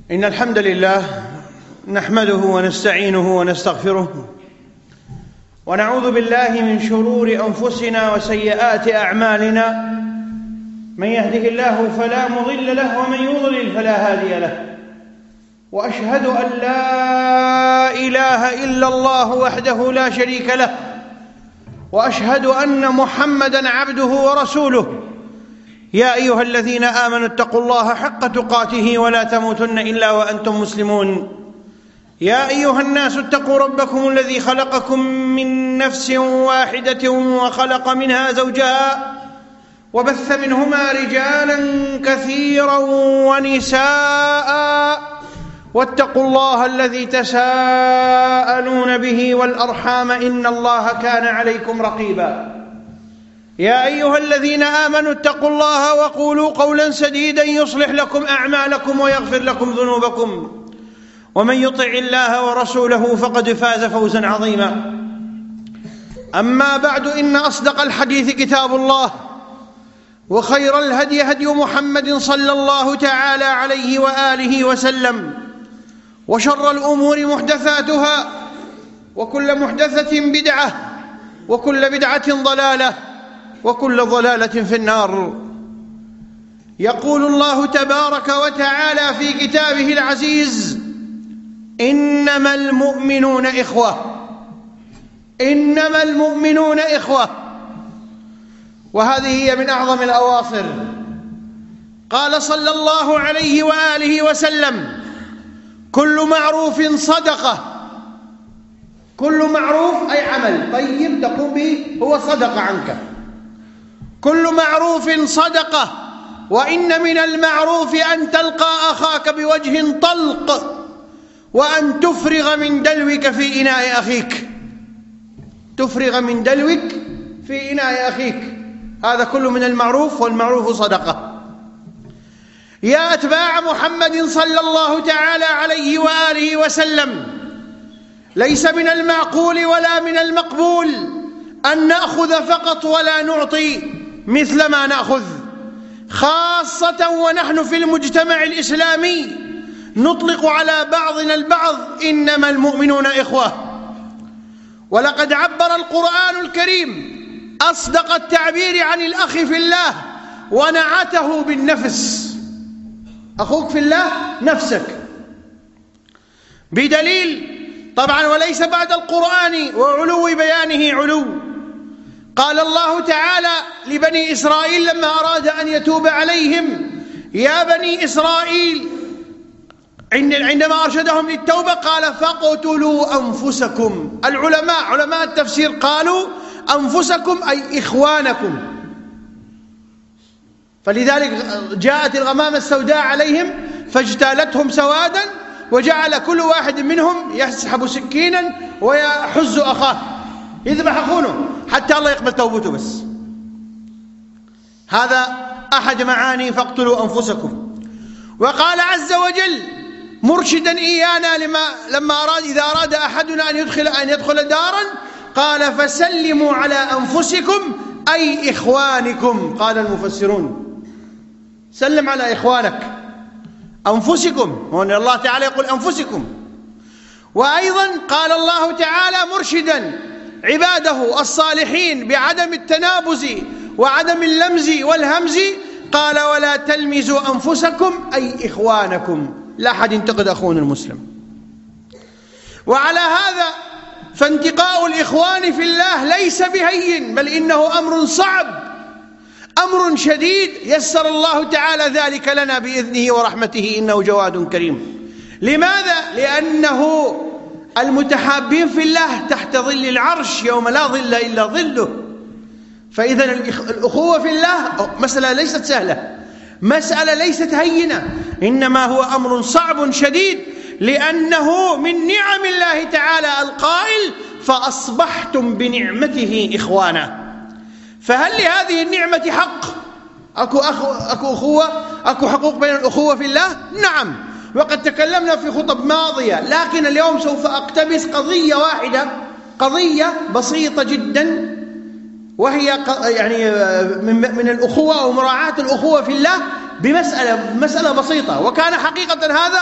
إن الحمد لله نحمده ونستعينه ونستغفره ونعوذ بالله من شرور أنفسنا وسيئات أعمالنا. من يهده الله فلا مضل له ومن يضلل فلا هادي له، وأشهد أن لا إله إلا الله وحده لا شريك له، وأشهد أن محمدًا عبده ورسوله. يا أيها الذين آمنوا اتقوا الله حق تقاته ولا تموتن إلا وأنتم مسلمون. يا أيها الناس اتقوا ربكم الذي خلقكم من نفس واحدة وخلق منها زوجها وبث منهما رجالا كثيرا ونساء، واتقوا الله الذي تساءلون به والأرحام إن الله كان عليكم رقيبا. يا أيها الذين آمنوا اتقوا الله وقولوا قولا سديدا يصلح لكم أعمالكم ويغفر لكم ذنوبكم، ومن يطع الله ورسوله فقد فاز فوزا عظيما. أما بعد، إن أصدق الحديث كتاب الله، وخير الهدي هدي محمد صلى الله تعالى عليه وآله وسلم، وشر الأمور محدثاتها، وكل محدثة بدعة، وكل بدعة ضلالة، وكل ضلالة في النار. يقول الله تبارك وتعالى في كتابه العزيز: إنما المؤمنون إخوة. إنما المؤمنون إخوة، وهذه هي من أعظم الأواصر. قال صلى الله عليه وآله وسلم: كل معروف صدقة. كل معروف أي عمل طيب تقوم به هو صدقة عنك. كل معروف صدقة، وإن من المعروف أن تلقى أخاك بوجه طلق، وأن تفرغ من دلوك في إناء أخيك. تفرغ من دلوك في إناء أخيك، هذا كله من المعروف، والمعروف صدقة. يا أتباع محمد صلى الله تعالى عليه وآله وسلم، ليس من المعقول ولا من المقبول أن نأخذ فقط ولا نعطي مثل ما نأخذ، خاصة ونحن في المجتمع الإسلامي نطلق على بعضنا البعض: إنما المؤمنون إخوة. ولقد عبر القرآن الكريم أصدق التعبير عن الأخ في الله ونعته بالنفس. أخوك في الله نفسك، بدليل طبعا وليس بعد القرآن وعلو بيانه علو. قال الله تعالى لبني إسرائيل لما أراد أن يتوب عليهم: يا بني إسرائيل، عندما أرشدهم للتوبة قال: فاقتلوا أنفسكم. علماء التفسير قالوا أنفسكم أي إخوانكم، فلذلك جاءت الغمامة السوداء عليهم فاجتالتهم سوادا، وجعل كل واحد منهم يسحب سكينا ويحز أخاه، يذبح أخونه حتى الله يقبل توبته. بس هذا أحد معاني فاقتلوا أنفسكم. وقال عز وجل مرشدا إيانا إذا أراد أحدنا أن يدخل دارا قال: فسلموا على أنفسكم أي إخوانكم. قال المفسرون: سلم على إخوانك، أنفسكم، وأن الله تعالى يقول أنفسكم. وأيضا قال الله تعالى مرشدا عباده الصالحين بعدم التنابز وعدم اللمز والهمز، قال: ولا تلمزوا أنفسكم أي إخوانكم، لا أحد ينتقد أخونا المسلم. وعلى هذا فانتقاء الإخوان في الله ليس بهين، بل إنه أمر صعب، أمر شديد، يسر الله تعالى ذلك لنا بإذنه ورحمته، إنه جواد كريم. لماذا؟ لأنه المتحابين في الله تحت ظل العرش يوم لا ظل إلا ظله. فإذا الأخوة في الله مسألة ليست سهلة، مسألة ليست هينة، إنما هو أمر صعب شديد، لأنه من نعم الله تعالى القائل: فأصبحتم بنعمته إخوانا. فهل لهذه النعمة حق؟ أكو أخوة، أكو حقوق بين الأخوة في الله؟ نعم، وقد تكلمنا في خطب ماضية، لكن اليوم سوف أقتبس قضية واحدة، قضية بسيطة جدا، وهي يعني من الأخوة ومراعاة الأخوة في الله بمسألة بسيطة. وكان حقيقة هذا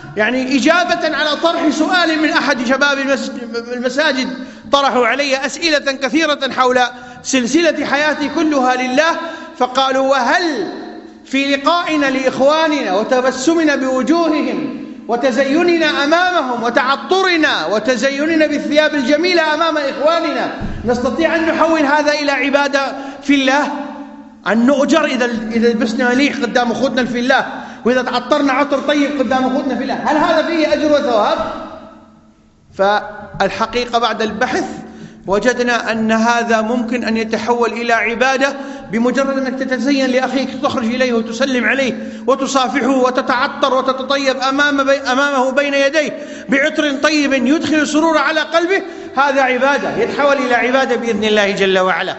يعني إجابة على طرح سؤال من أحد شباب المساجد، طرحوا علي أسئلة كثيرة حول سلسلة حياتي كلها لله، فقالوا: وهل في لقائنا لإخواننا وتبسمنا بوجوههم وتزيننا أمامهم وتعطرنا وتزيننا بالثياب الجميلة أمام إخواننا نستطيع أن نحول هذا إلى عبادة في الله؟ أن نؤجر إذا لبسنا مليح قدام أخوتنا في الله، وإذا تعطرنا عطر طيب قدام أخوتنا في الله، هل هذا فيه أجر وثواب؟ فالحقيقة بعد البحث وجدنا أن هذا ممكن أن يتحول إلى عبادة بمجرد أنك تتزين لأخيك، تخرج إليه وتسلم عليه وتصافحه وتتعطر وتتطيب أمامه بين يديه بعطر طيب يدخل السرور على قلبه، هذا عبادة، يتحول إلى عبادة بإذن الله جل وعلا.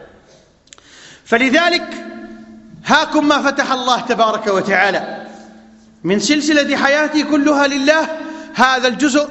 فلذلك هاكم ما فتح الله تبارك وتعالى من سلسلة حياتي كلها لله، هذا الجزء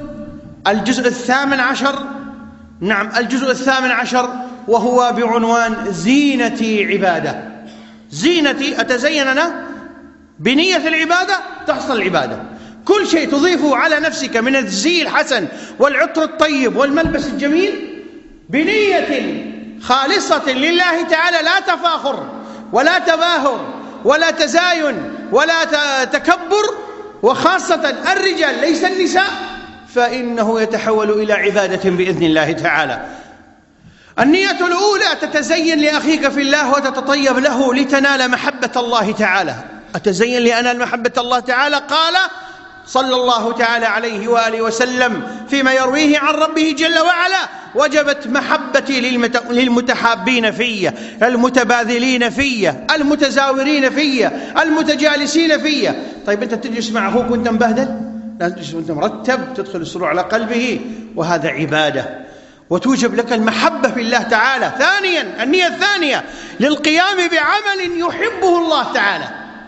18، نعم الجزء 18، وهو بعنوان زينتي عبادة. زينتي، أتزين أنا بنية العبادة تحصل العبادة. كل شيء تضيفه على نفسك من الزي الحسن والعطر الطيب والملبس الجميل بنية خالصة لله تعالى، لا تفاخر ولا تباهر ولا تزاين ولا تكبر، وخاصة الرجال ليس النساء، فإنه يتحول إلى عبادة بإذن الله تعالى. النية الأولى: تتزين لأخيك في الله وتتطيب له لتنال محبة الله تعالى. أتزين لأنال محبة الله تعالى؟ قال صلى الله تعالى عليه وآله وسلم فيما يرويه عن ربه جل وعلا: وجبت محبتي للمتحابين في، المتباذلين في، المتزاورين في، المتجالسين في. طيب أنت تجلس مع أخوك وأنت مبهدل؟ لازم تجلس وأنت مرتب، تدخل السرور على قلبه، وهذا عبادة وتوجب لك المحبة في الله تعالى. ثانيا، النية الثانية: للقيام بعمل يحبه الله تعالى.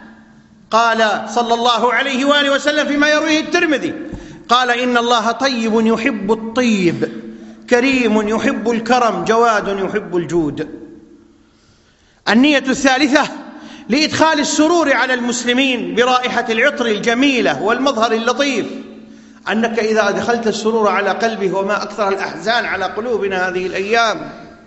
قال صلى الله عليه وآله وسلم فيما يرويه الترمذي: قال: إن الله طيب يحب الطيب، كريم يحب الكرم، جواد يحب الجود. النية الثالثة: لإدخال السرور على المسلمين برائحة العطر الجميلة والمظهر اللطيف. أنك إذا أدخلت السرور على قلبه، وما أكثر الأحزان على قلوبنا هذه الأيام،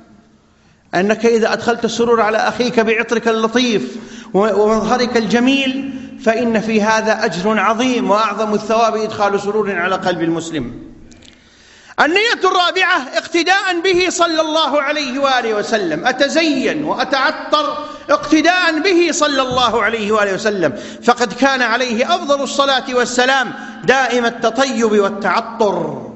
أنك إذا أدخلت السرور على أخيك بعطرك اللطيف ومظهرك الجميل، فإن في هذا أجر عظيم، وأعظم الثواب إدخال سرور على قلب المسلم. النية الرابعة: اقتداء به صلى الله عليه وآله وسلم. أتزين وأتعطر اقتداء به صلى الله عليه وآله وسلم، فقد كان عليه أفضل الصلاة والسلام دائم التطيب والتعطر.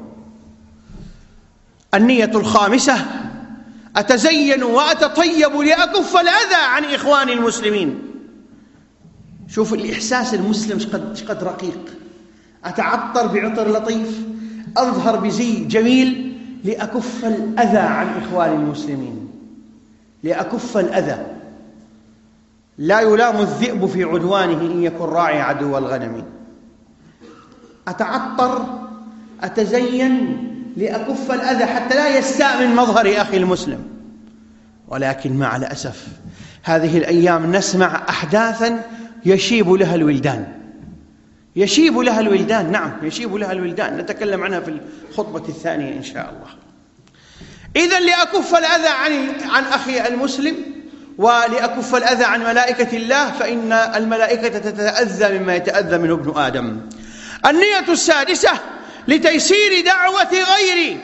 النية الخامسة: أتزين وأتطيب لأكف الأذى عن إخواني المسلمين. شوف الإحساس المسلم قد رقيق. أتعطر بعطر لطيف، أظهر بزي جميل لأكف الأذى عن إخواني المسلمين، لأكف الأذى. لا يلام الذئب في عدوانه إن يكن راعي عدو الغنم. أتعطر، أتزين لأكف الأذى حتى لا يستاء من مظهر أخي المسلم. ولكن مع الأسف هذه الأيام نسمع أحداثا يشيب لها الولدان، يشيب لها الولدان، نعم يشيب لها الولدان، نتكلم عنها في الخطبة الثانية إن شاء الله. إذن لأكف الأذى عن أخي المسلم ولأكف الأذى عن ملائكة الله، فإن الملائكة تتأذى مما يتأذى منه ابن آدم. النية السادسة: لتيسير دعوة غيري.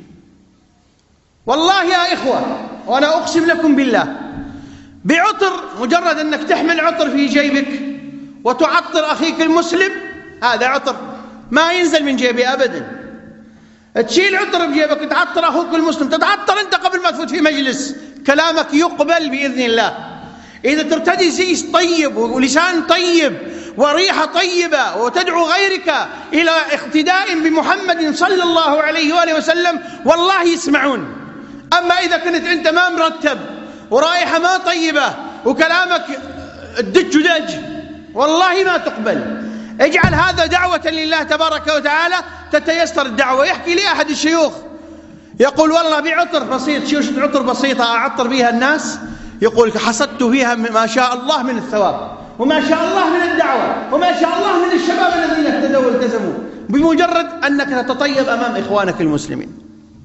والله يا إخوة، وأنا أقسم لكم بالله، بعطر، مجرد أنك تحمل عطر في جيبك وتعطر أخيك المسلم، هذا عطر ما ينزل من جيبي أبدا. تشيل عطر بجيبك وتعطر أخوك المسلم، تتعطر أنت قبل ما تفوت في مجلس، كلامك يقبل بإذن الله. إذا ترتدي زي طيب ولسان طيب وريحة طيبة وتدعو غيرك إلى اقتداء بمحمد صلى الله عليه وآله وسلم، والله يسمعون. أما إذا كنت أنت ما مرتب ورائحة ما طيبة وكلامك الدج دج، والله ما تقبل. اجعل هذا دعوة لله تبارك وتعالى تتيسر الدعوة. يحكي لي أحد الشيوخ يقول: والله بعطر بسيط، شوشة عطر بسيطة أعطر بها الناس، يقول حصدت فيها ما شاء الله من الثواب. وما شاء الله من الدعوة، وما شاء الله من الشباب الذين اهتدوا والتزموا، بمجرد أنك تتطيب أمام إخوانك المسلمين.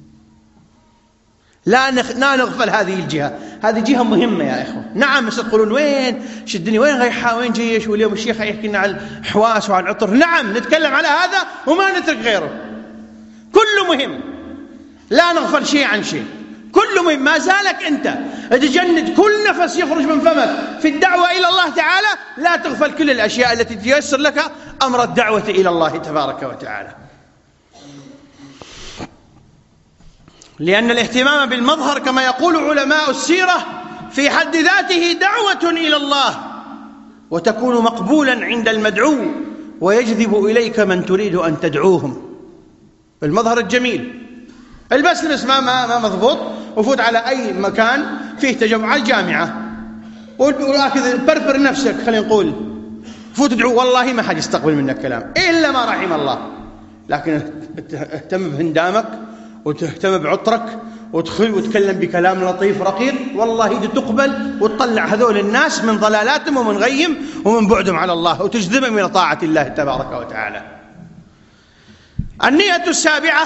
لا نغفل هذه الجهة، هذه جهة مهمة يا إخوة. نعم بس تقولون وين الدنيا، وين غيحة، وين جيش، واليوم الشيخ يحكي لنا عن الحواس وعن العطر. نعم نتكلم على هذا وما نترك غيره، كله مهم، لا نغفل شيء عن شيء، كله مهم. ما زالك أنت تجند كل نفس يخرج من فمك في الدعوة إلى الله تعالى، لا تغفل كل الأشياء التي تيسر لك أمر الدعوة إلى الله تبارك وتعالى. لأن الاهتمام بالمظهر كما يقول علماء السيرة في حد ذاته دعوة إلى الله، وتكون مقبولا عند المدعو، ويجذب إليك من تريد أن تدعوهم. المظهر الجميل، البس لبس ما مضبوط وفوت على أي مكان فيه تجمع الجامعة وأكذا برفر نفسك، خلينا نقول فوت ادعو، والله ما حد يستقبل منك كلام إلا ما رحم الله. لكن اهتم بهندامك وتهتم بعطرك وتدخل وتكلم بكلام لطيف رقيق، والله تقبل وتطلع هذول الناس من ضلالاتهم ومن غيهم ومن بعدهم على الله، وتجذبهم إلى طاعة الله تبارك وتعالى. النية السابعة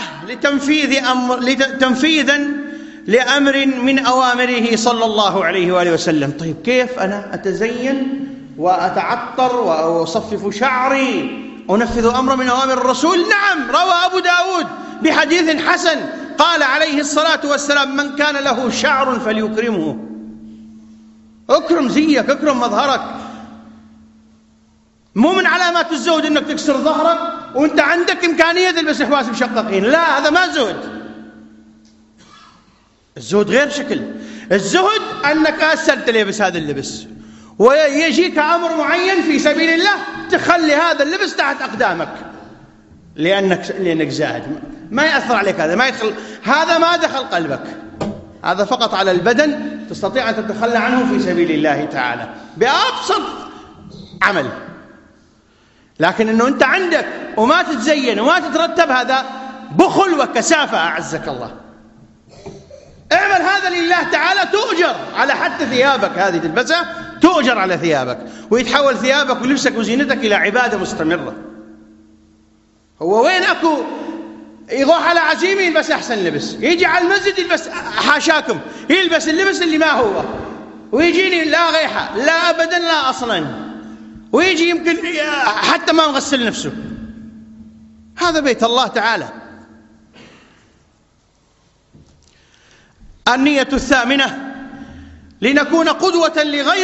تنفيذا لأمر من أوامره صلى الله عليه وآله وسلم. طيب كيف أنا أتزين وأتعطر وأصفف شعري أنفذ أمر من أوامر الرسول؟ نعم، روى أبو داود بحديث حسن قال عليه الصلاة والسلام: من كان له شعر فليكرمه. اكرم زيك، اكرم مظهرك. مو من علامات الزهد انك تكسر ظهرك وانت عندك امكانيه تلبس حواس مشققين، لا، هذا ما زهد. الزهد غير شكل، الزهد انك اسهل تلبس هذا اللبس، ويجيك امر معين في سبيل الله تخلي هذا اللبس تحت اقدامك لانك زاهد، ما ياثر عليك، هذا ما يدخل، هذا ما دخل قلبك، هذا فقط على البدن تستطيع ان تتخلى عنه في سبيل الله تعالى بابسط عمل. لكن انه انت عندك وما تتزين وما تترتب، هذا بخل وكسافة أعزك الله. اعمل هذا لله تعالى تؤجر على حتى ثيابك هذه تلبسها، تؤجر على ثيابك، ويتحول ثيابك ولبسك وزينتك إلى عبادة مستمرة. هو وين أكو يروح على عزيمة يلبس أحسن لبس، يجي على المسجد يلبس حاشاكم يلبس اللبس اللي ما هو، ويجيني لا غيحة لا أبدا لا أصلا، ويجي يمكن حتى ما مغسل نفسه. هذا بيت الله تعالى. النية الثامنة لنكون قدوة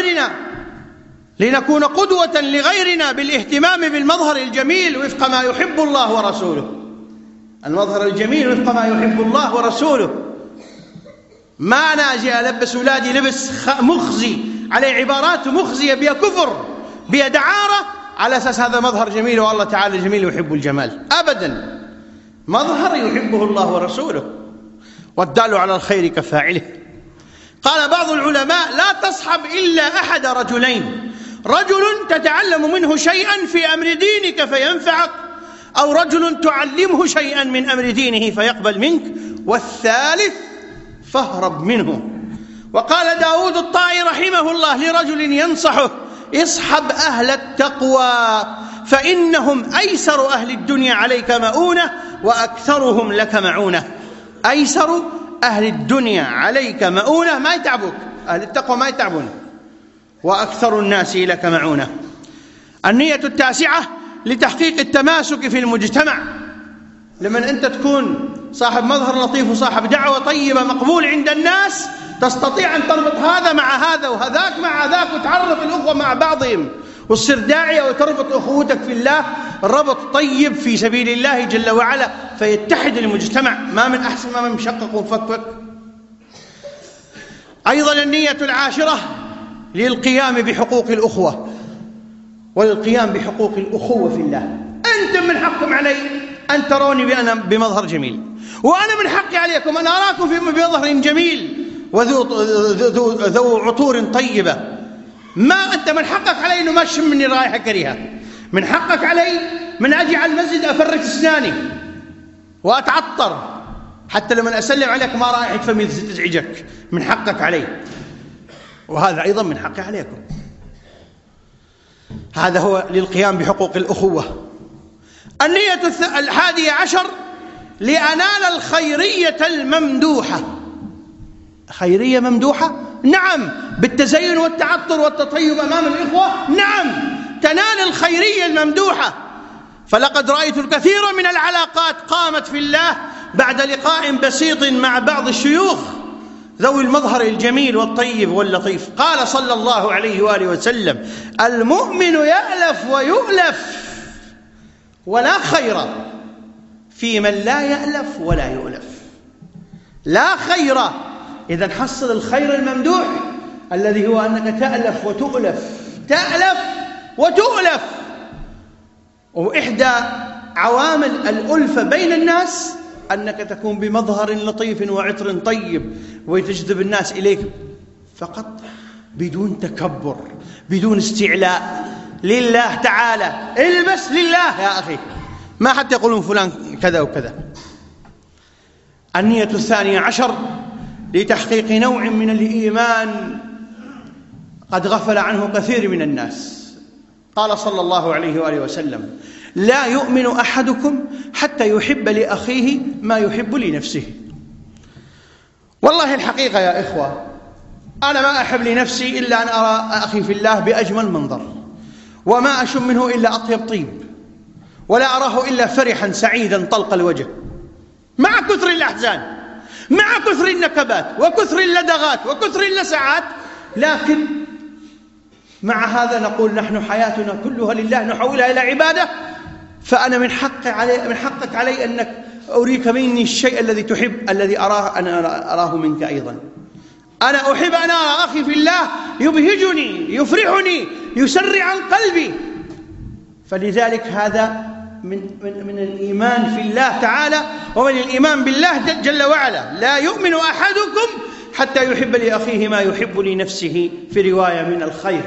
لغيرنا بالاهتمام بالمظهر الجميل وفق ما يحب الله ورسوله. المظهر الجميل وفق ما يحب الله ورسوله. ما أنا أجي ألبس أولادي لبس مخزي عليه عبارات مخزية بها كفر بها دعارة على أساس هذا مظهر جميل والله تعالى جميل ويحب الجمال، أبدا. مظهر يحبه الله ورسوله، والدال على الخير كفاعله. قال بعض العلماء: لا تصحب إلا أحد رجلين، رجل تتعلم منه شيئا في أمر دينك فينفعك، أو رجل تعلمه شيئا من أمر دينه فيقبل منك، والثالث فاهرب منه. وقال داود الطائي رحمه الله لرجل ينصحه: اصحب أهل التقوى فإنهم أيسر أهل الدنيا عليك مؤونة وأكثرهم لك معونة. أيسر أهل الدنيا عليك مؤونة، ما يتعبوك، أهل التقوى ما يتعبون، وأكثر الناس لك معونة. النية التاسعة لتحقيق التماسك في المجتمع. لمن أنت تكون صاحب مظهر لطيف وصاحب دعوة طيبة مقبول عند الناس، تستطيع أن تربط هذا مع هذا وهذاك مع ذاك، وتعرف الأخوة مع بعضهم، وتصير داعية وتربط أخوتك في الله ربط طيب في سبيل الله جل وعلا، فيتحد المجتمع. ما من أحسن ما من مشقق ومفكك. أيضا النية العاشرة للقيام بحقوق الأخوة وللقيام بحقوق الأخوة في الله. أنتم من حقكم علي أن تروني بأنا بمظهر جميل، وأنا من حقي عليكم أن أراكم بمظهر جميل وذو عطور طيبة. ما أنت من حقك علي أنه ما تشم مني رائحة كريهة، من حقك علي من أجي على المسجد أفرك أسناني وأتعطر حتى لما أسلم عليك ما رائحة فمي تزعجك، من حقك علي، وهذا أيضا من حقي عليكم. هذا هو للقيام بحقوق الأخوة. النية 11 لأنال الخيرية الممدوحة. خيرية ممدوحة؟ نعم، بالتزين والتعطر والتطيب أمام الإخوة، نعم، تنال الخيرية الممدوحة. فلقد رأيت الكثير من العلاقات قامت في الله بعد لقاء بسيط مع بعض الشيوخ ذوي المظهر الجميل والطيب واللطيف. قال صلى الله عليه وآله وسلم: المؤمن يألف ويؤلف، ولا خير في من لا يألف ولا يؤلف. لا خير. إذن حصل الخير الممدوح الذي هو أنك تألف وتؤلف، تألف وتؤلف. وإحدى عوامل الألفة بين الناس أنك تكون بمظهر لطيف وعطر طيب وتجذب الناس إليك فقط، بدون تكبر، بدون استعلاء، لله تعالى. البس لله يا أخي، ما حتى يقولون فلان كذا وكذا. النية 12 لتحقيق نوع من الإيمان قد غفل عنه كثير من الناس. قال صلى الله عليه وآله وسلم: لا يؤمن أحدكم حتى يحب لأخيه ما يحب لنفسه. والله الحقيقة يا إخوة، أنا ما أحب لنفسي إلا أن أرى أخي في الله بأجمل منظر، وما أشم منه إلا أطيب طيب، ولا أراه إلا فرحا سعيدا طلق الوجه، مع كثر الأحزان، مع كثر النكبات وكثر اللدغات وكثر اللسعات. لكن مع هذا نقول نحن حياتنا كلها لله نحولها إلى عبادة. فأنا من حقك علي أنك أريك مني الشيء الذي تحب، الذي أراه أنا أراه منك أيضا. أنا أحب أن أرى أخي في الله يبهجني، يفرحني، يسرع عن قلبي. فلذلك هذا من الإيمان في الله تعالى ومن الإيمان بالله جل وعلا. لا يؤمن أحدكم حتى يحب لأخيه ما يحب لنفسه، في رواية من الخير.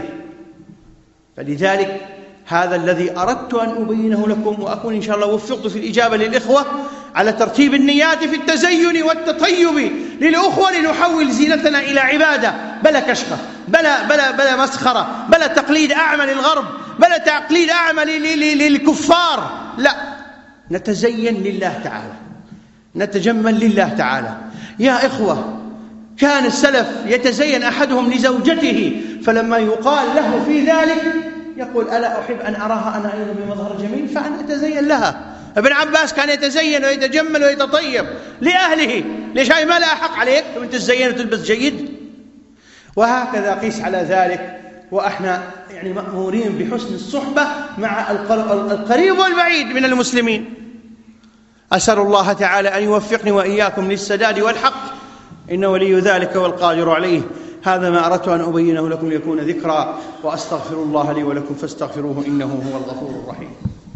فلذلك هذا الذي أردت أن أبينه لكم، وأكون إن شاء الله وفقت في الإجابة للإخوة على ترتيب النيات في التزين والتطيب للأخوة، لنحول زينتنا إلى عبادة، بلا كشخة، بلا مسخرة، بلا تقليد أعمى للغرب، بلا تقليد أعمى للكفار. لا، نتزين لله تعالى، نتجمل لله تعالى. يا إخوة، كان السلف يتزين أحدهم لزوجته، فلما يقال له في ذلك يقول: ألا أحب أن أراها أنا أيضا بمظهر جميل فأنا أتزين لها. ابن عباس كان يتزين ويتجمل ويتطيب لأهله. ليش؟ هاي ما لها حق عليك وانت تزين وتلبس جيد؟ وهكذا قيس على ذلك. وإحنا يعني مأمورين بحسن الصحبة مع القريب والبعيد من المسلمين. أسأل الله تعالى أن يوفقني وإياكم للسداد والحق، إنه ولي ذلك والقادر عليه. هذا ما أردت أن أبينه لكم ليكون ذكرى، وأستغفر الله لي ولكم فاستغفروه إنه هو الغفور الرحيم.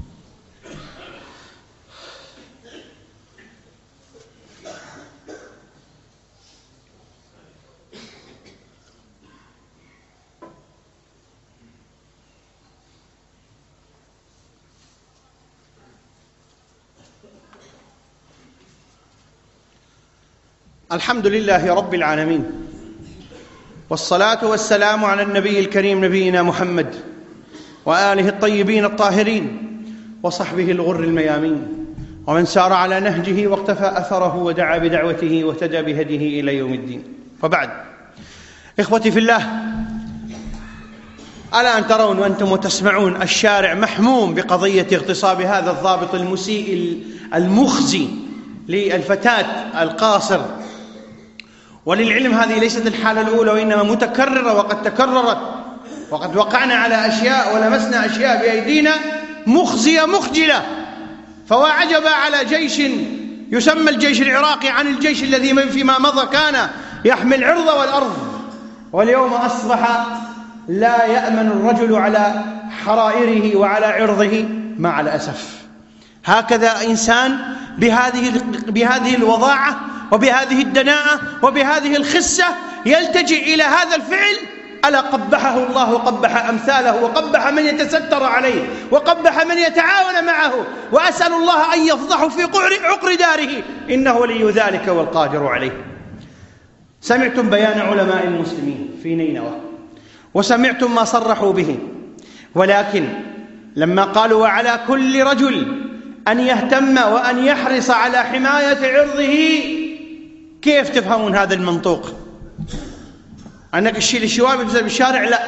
الحمد لله رب العالمين، والصلاة والسلام على النبي الكريم نبينا محمد وآله الطيبين الطاهرين وصحبه الغر الميامين، ومن سار على نهجه واقتفى أثره ودعا بدعوته واهتدى بهديه إلى يوم الدين. وبعد، إخوتي في الله، ألا أن ترون وأنتم تسمعون الشارع محموم بقضية اغتصاب هذا الضابط المسيء المخزي للفتاة القاصر؟ وللعلم هذه ليست الحالة الأولى، وإنما متكررة وقد تكررت، وقد وقعنا على أشياء ولمسنا أشياء بأيدينا مخزية مخجلة. فواعجب على جيش يسمى الجيش العراقي عن الجيش الذي فيما مضى كان يحمي العرض والأرض، واليوم أصبح لا يأمن الرجل على حرائره وعلى عرضه مع الأسف. هكذا إنسان بهذه الوضاعة وبهذه الدناءة وبهذه الخسة يلتجئ إلى هذا الفعل، ألا قبحه الله وقبح أمثاله وقبح من يتستر عليه وقبح من يتعاون معه، وأسأل الله أن يفضحه في عقر داره، إنه ولي ذلك والقادر عليه. سمعتم بيان علماء المسلمين في نينوى، وسمعتم ما صرحوا به، ولكن لما قالوا وعلى كل رجل أن يهتم وأن يحرص على حماية عرضه، كيف تفهمون هذا المنطوق؟ أنك تشيل الشوارب في الشارع؟ لا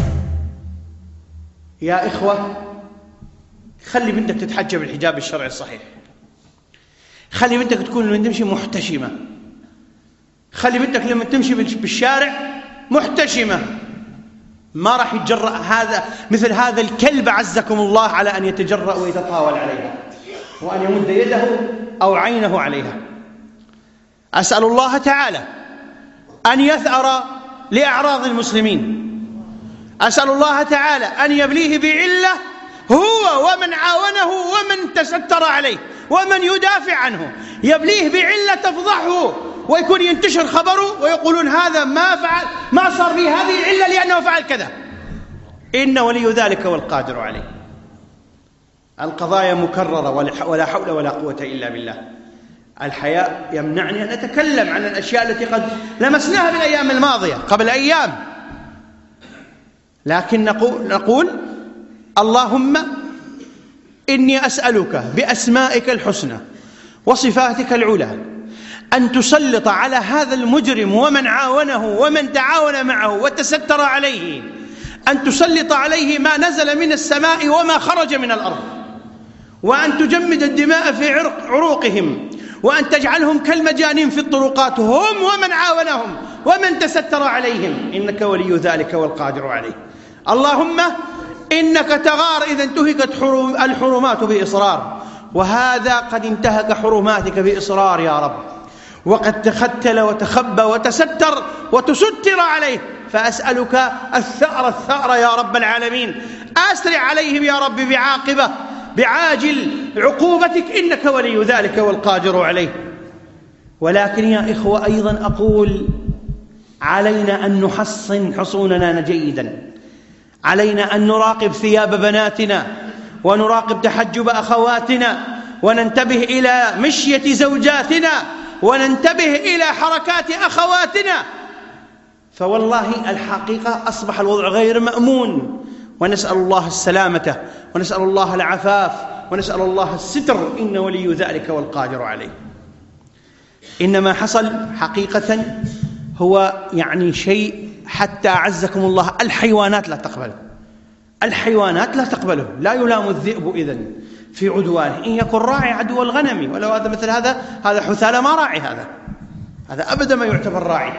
يا إخوة، خلي بنتك تتحجب الحجاب الشرعي الصحيح، خلي بنتك تكون لما تمشي محتشمة، خلي بنتك لما تمشي بالشارع محتشمة، ما راح يتجرأ هذا مثل هذا الكلب عزكم الله على أن يتجرأ ويتطاول عليها وأن يمد يده أو عينه عليها. أسأل الله تعالى أن يثأر لأعراض المسلمين، أسأل الله تعالى أن يبليه بعلة هو ومن عاونه ومن تستر عليه ومن يدافع عنه، يبليه بعلة تفضحه ويكون ينتشر خبره ويقولون هذا ما صار فيه هذه العلة لأنه فعل كذا. إن ولي ذلك والقادر عليه. القضايا مكررة ولا حول ولا قوة إلا بالله. الحياء يمنعني أن أتكلم عن الأشياء التي قد لمسناها في الأيام الماضية قبل أيام، لكن نقول اللهم إني أسألك بأسمائك الحسنى وصفاتك العلى أن تسلط على هذا المجرم ومن عاونه ومن تعاون معه وتستر عليه، أن تسلط عليه ما نزل من السماء وما خرج من الأرض، وأن تجمد الدماء في عروقهم، وأن تجعلهم كالمجانين في الطرقات هم ومن عاونهم ومن تستر عليهم، إنك ولي ذلك والقادر عليه. اللهم إنك تغار إذا انتهكت الحرمات بإصرار، وهذا قد انتهك حرماتك بإصرار يا رب، وقد تختل وتخبى وتستر وتستر عليه، فأسألك الثأر يا رب العالمين، أسرع عليهم يا رب بعاجل عقوبتك، إنك ولي ذلك والقادر عليه. ولكن يا إخوة أيضا أقول علينا أن نحصن حصوننا جيدا، علينا أن نراقب ثياب بناتنا ونراقب تحجب أخواتنا، وننتبه إلى مشية زوجاتنا، وننتبه إلى حركات أخواتنا، فوالله الحقيقة أصبح الوضع غير مأمون، ونسأل الله السلامة ونسأل الله العفاف ونسأل الله الستر، إن ولي ذلك والقادر عليه. إنما حصل حقيقة هو يعني شيء حتى أعزكم الله الحيوانات لا تقبله، الحيوانات لا تقبله، لا يلام الذئب إذن في عدوانه، إن يكن راعي عدو الغنم، ولو هذا مثل هذا حثالة ما راعي، هذا أبدا ما يعتبر راعي،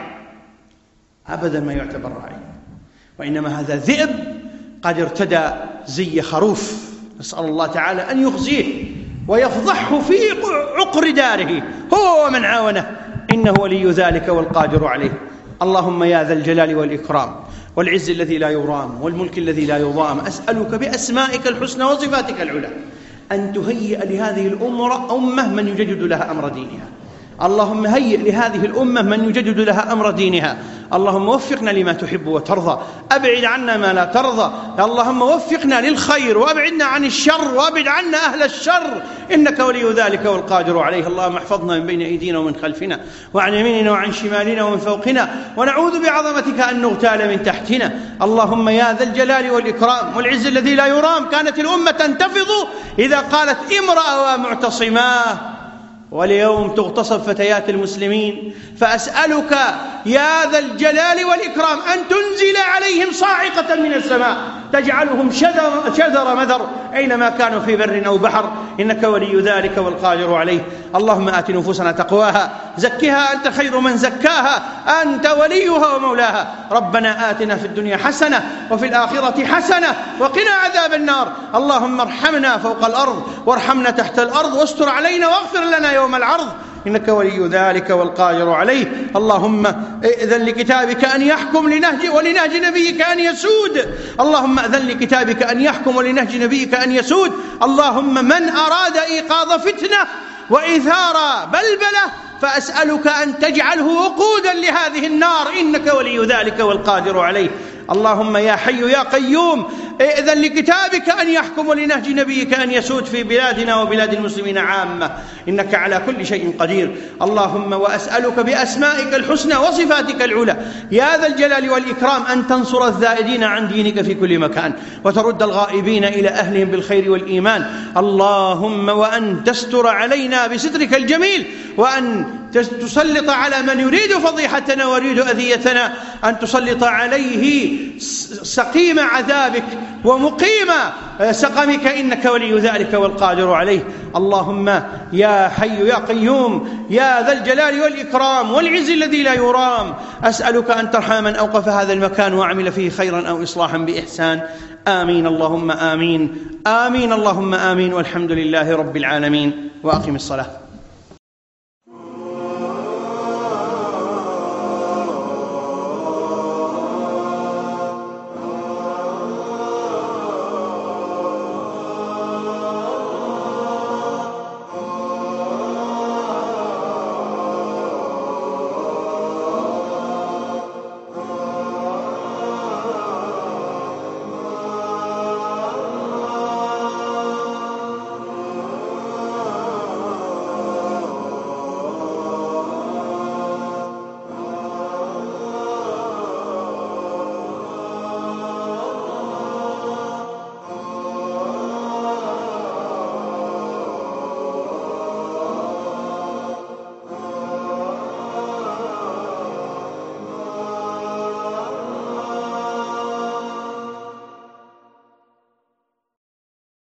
أبدا ما يعتبر راعي، وإنما هذا ذئب قد ارتدى زي خروف، نسأل الله تعالى أن يخزيه ويفضحه في عقر داره هو ومن عاونه، إنه ولي ذلك والقادر عليه. اللهم يا ذا الجلال والإكرام والعز الذي لا يرام والملك الذي لا يضام، أسألك بأسمائك الحسنى وصفاتك العلى أن تهيئ لهذه الأمة من يجدد لها أمر دينها. اللهم هيئ لهذه الأمة من يجدد لها أمر دينها. اللهم وفقنا لما تحب وترضى، أبعد عنا ما لا ترضى. اللهم وفقنا للخير وأبعدنا عن الشر وأبعد عنا أهل الشر، إنك ولي ذلك والقادر عليه. اللهم احفظنا من بين أيدينا ومن خلفنا وعن يميننا وعن شمالنا ومن فوقنا، ونعوذ بعظمتك أن نغتال من تحتنا. اللهم يا ذا الجلال والإكرام والعز الذي لا يرام، كانت الأمة تنتفض إذا قالت امرأة ومعتصماه، واليوم تغتصب فتيات المسلمين، فأسألك يا ذا الجلال والإكرام أن تنزل عليهم صاعقة من السماء تجعلهم شذر مذر أينما كانوا في بر أو بحر، إنك ولي ذلك والقادر عليه. اللهم آت نفوسنا تقواها، زكها أنت خير من زكاها، أنت وليها ومولاها. ربنا آتنا في الدنيا حسنة وفي الآخرة حسنة وقنا عذاب النار. اللهم ارحمنا فوق الأرض وارحمنا تحت الأرض، واستر علينا واغفر لنا يوم العرض، إنك ولي ذلك والقادر عليه. اللهم إذن لكتابك أن يحكم ولنهج نبيك أن يسود. اللهم أذن لكتابك أن يحكم ولنهج نبيك أن يسود. اللهم من أراد إيقاظ فتنة وإثار بلبلة فأسألك أن تجعله وقودا لهذه النار، إنك ولي ذلك والقادر عليه. اللهم يا حي يا قيوم ائذن لكتابك أن يحكم ولنهج نبيك أن يسود في بلادنا وبلاد المسلمين عامة، إنك على كل شيء قدير. اللهم وأسألك بأسمائك الحسنى وصفاتك العلى يا ذا الجلال والإكرام أن تنصر الزائدين عن دينك في كل مكان، وترد الغائبين إلى أهلهم بالخير والإيمان. اللهم وأن تستر علينا بسترك الجميل، وأن تسلط على من يريد فضيحتنا ويريد أذيتنا، أن تسلط عليه سقيم عذابك ومقيم سقمك، إنك ولي ذلك والقادر عليه. اللهم يا حي يا قيوم يا ذا الجلال والإكرام والعز الذي لا يرام، أسألك أن ترحم من أوقف هذا المكان وعمل فيه خيرا أو إصلاحا بإحسان. آمين اللهم آمين، آمين اللهم آمين، والحمد لله رب العالمين. وأقم الصلاة.